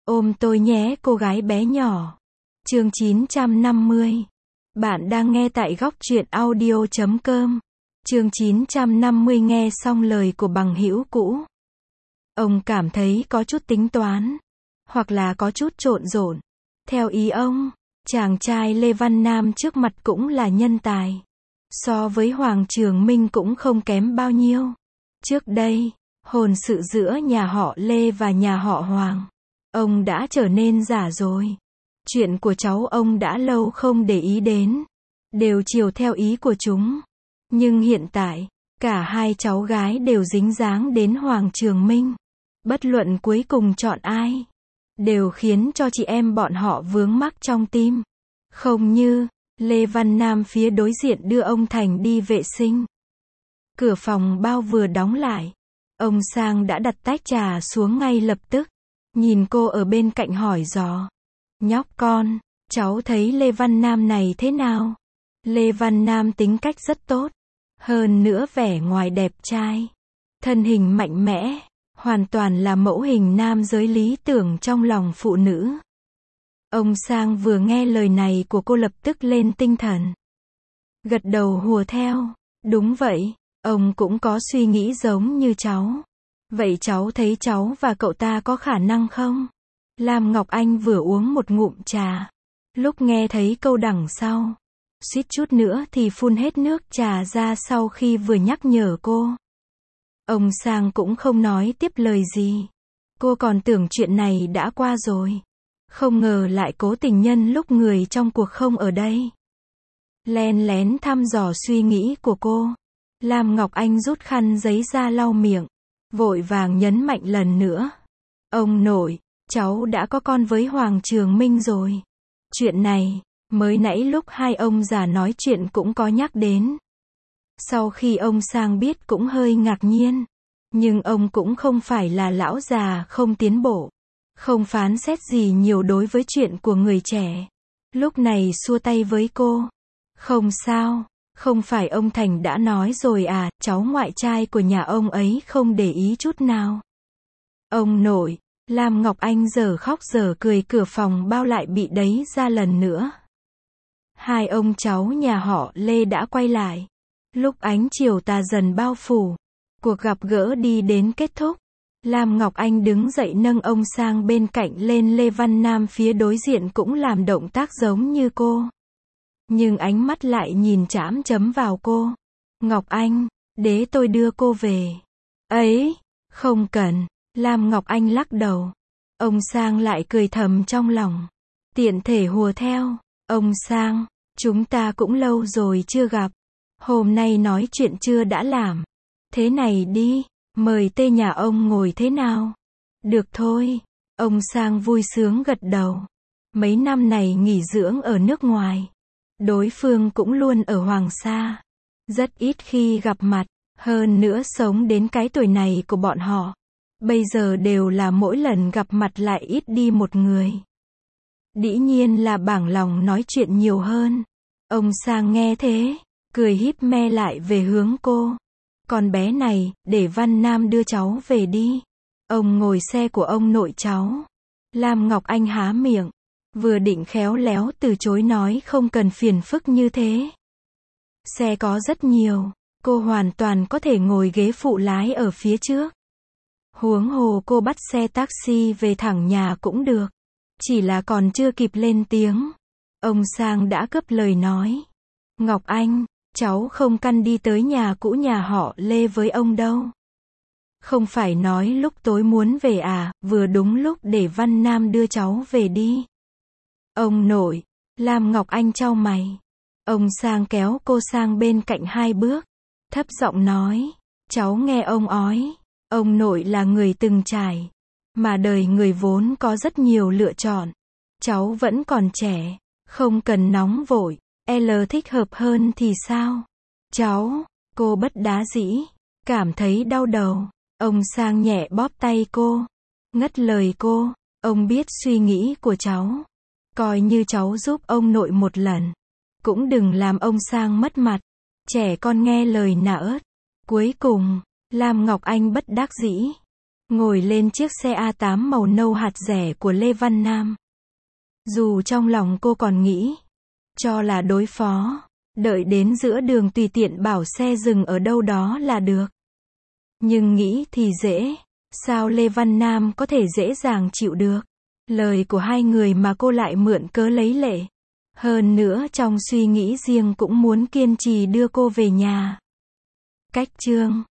Ôm tôi nhé cô gái bé nhỏ. Chương 950. Bạn đang nghe tại góc truyện audio.com. Chương 950 nghe xong lời của bằng hữu cũ. Ông cảm thấy có chút tính toán, hoặc là có chút trộn rộn. Theo ý ông, chàng trai Lê Văn Nam trước mặt cũng là nhân tài. So với Hoàng Trường Minh cũng không kém bao nhiêu. Trước đây, hôn sự giữa nhà họ Lê và nhà họ Hoàng, ông đã trở nên già rồi. Chuyện của cháu ông đã lâu không để ý đến, đều chiều theo ý của chúng. Nhưng hiện tại, cả hai cháu gái đều dính dáng đến Hoàng Trường Minh. Bất luận cuối cùng chọn ai, đều khiến cho chị em bọn họ vướng mắc trong tim. Không như, Lê Văn Nam phía đối diện đưa ông Thành đi vệ sinh. Cửa phòng bao vừa đóng lại, ông Sang đã đặt tách trà xuống ngay lập tức. Nhìn cô ở bên cạnh hỏi dò. Nhóc con, cháu thấy Lê Văn Nam này thế nào? Lê Văn Nam tính cách rất tốt. Hơn nữa vẻ ngoài đẹp trai. Thân hình mạnh mẽ. Hoàn toàn là mẫu hình nam giới lý tưởng trong lòng phụ nữ. Ông Sang vừa nghe lời này của cô lập tức lên tinh thần. Gật đầu hùa theo. Đúng vậy, ông cũng có suy nghĩ giống như cháu. Vậy cháu thấy cháu và cậu ta có khả năng không? Lam Ngọc Anh vừa uống một ngụm trà. Lúc nghe thấy câu đằng sau, suýt chút nữa thì phun hết nước trà ra sau khi vừa nhắc nhở cô. Ông Sang cũng không nói tiếp lời gì. Cô còn tưởng chuyện này đã qua rồi. Không ngờ lại cố tình nhân lúc người trong cuộc không ở đây. Len lén thăm dò suy nghĩ của cô. Lam Ngọc Anh rút khăn giấy ra lau miệng. Vội vàng nhấn mạnh lần nữa. Ông nội, cháu đã có con với Hoàng Trường Minh rồi. Chuyện này, mới nãy lúc hai ông già nói chuyện cũng có nhắc đến. Sau khi ông Sang biết cũng hơi ngạc nhiên. Nhưng ông cũng không phải là lão già không tiến bộ. Không phán xét gì nhiều đối với chuyện của người trẻ. Lúc này xua tay với cô. Không sao, không phải ông Thành đã nói rồi à, cháu ngoại trai của nhà ông ấy không để ý chút nào. Ông nội, Lam Ngọc Anh giờ khóc giờ cười, cửa phòng bao lại bị đẩy ra lần nữa. Hai ông cháu nhà họ Lê đã quay lại. Lúc ánh chiều tà dần bao phủ, cuộc gặp gỡ đi đến kết thúc. Lam Ngọc Anh đứng dậy nâng ông sang bên cạnh lên. Lê Văn Nam phía đối diện cũng làm động tác giống như cô. Nhưng ánh mắt lại nhìn chám chấm vào cô. Ngọc Anh, để tôi đưa cô về. Ấy, không cần. Lam Ngọc Anh lắc đầu. Ông Sang lại cười thầm trong lòng. Tiện thể hùa theo. Ông Sang, chúng ta cũng lâu rồi chưa gặp. Hôm nay nói chuyện chưa đã làm. Thế này đi, mời tê nhà ông ngồi thế nào? Được thôi. Ông Sang vui sướng gật đầu. Mấy năm này nghỉ dưỡng ở nước ngoài. Đối phương cũng luôn ở Hoàng Sa. Rất ít khi gặp mặt. Hơn nữa sống đến cái tuổi này của bọn họ. Bây giờ đều là mỗi lần gặp mặt lại ít đi một người. Dĩ nhiên là bảng lòng nói chuyện nhiều hơn. Ông Sang nghe thế, cười híp me lại về hướng cô. Con bé này, để Văn Nam đưa cháu về đi. Ông ngồi xe của ông nội cháu. Lam Ngọc Anh há miệng. Vừa định khéo léo từ chối nói không cần phiền phức như thế. Xe có rất nhiều. Cô hoàn toàn có thể ngồi ghế phụ lái ở phía trước. Huống hồ cô bắt xe taxi về thẳng nhà cũng được. Chỉ là còn chưa kịp lên tiếng. Ông Sang đã cướp lời nói. Ngọc Anh, cháu không căn đi tới nhà cũ nhà họ Lê với ông đâu. Không phải nói lúc tối muốn về à, vừa đúng lúc để Văn Nam đưa cháu về đi. Ông nội, Lam Ngọc Anh chau mày. Ông Sang kéo cô sang bên cạnh hai bước. Thấp giọng nói, cháu nghe ông ói. Ông nội là người từng trải. Mà đời người vốn có rất nhiều lựa chọn. Cháu vẫn còn trẻ. Không cần nóng vội. L thích hợp hơn thì sao? Cháu, cô bất đá dĩ. Cảm thấy đau đầu. Ông Sang nhẹ bóp tay cô. Ngắt lời cô. Ông biết suy nghĩ của cháu. Coi như cháu giúp ông nội một lần. Cũng đừng làm ông Sang mất mặt. Trẻ con nghe lời nạ ớt. Cuối cùng, Lam Ngọc Anh bất đắc dĩ ngồi lên chiếc xe A8 màu nâu hạt rẻ của Lê Văn Nam. Dù trong lòng cô còn nghĩ, cho là đối phó, đợi đến giữa đường tùy tiện bảo xe dừng ở đâu đó là được. Nhưng nghĩ thì dễ, sao Lê Văn Nam có thể dễ dàng chịu được lời của hai người mà cô lại mượn cớ lấy lệ. Hơn nữa trong suy nghĩ riêng cũng muốn kiên trì đưa cô về nhà. Cách chương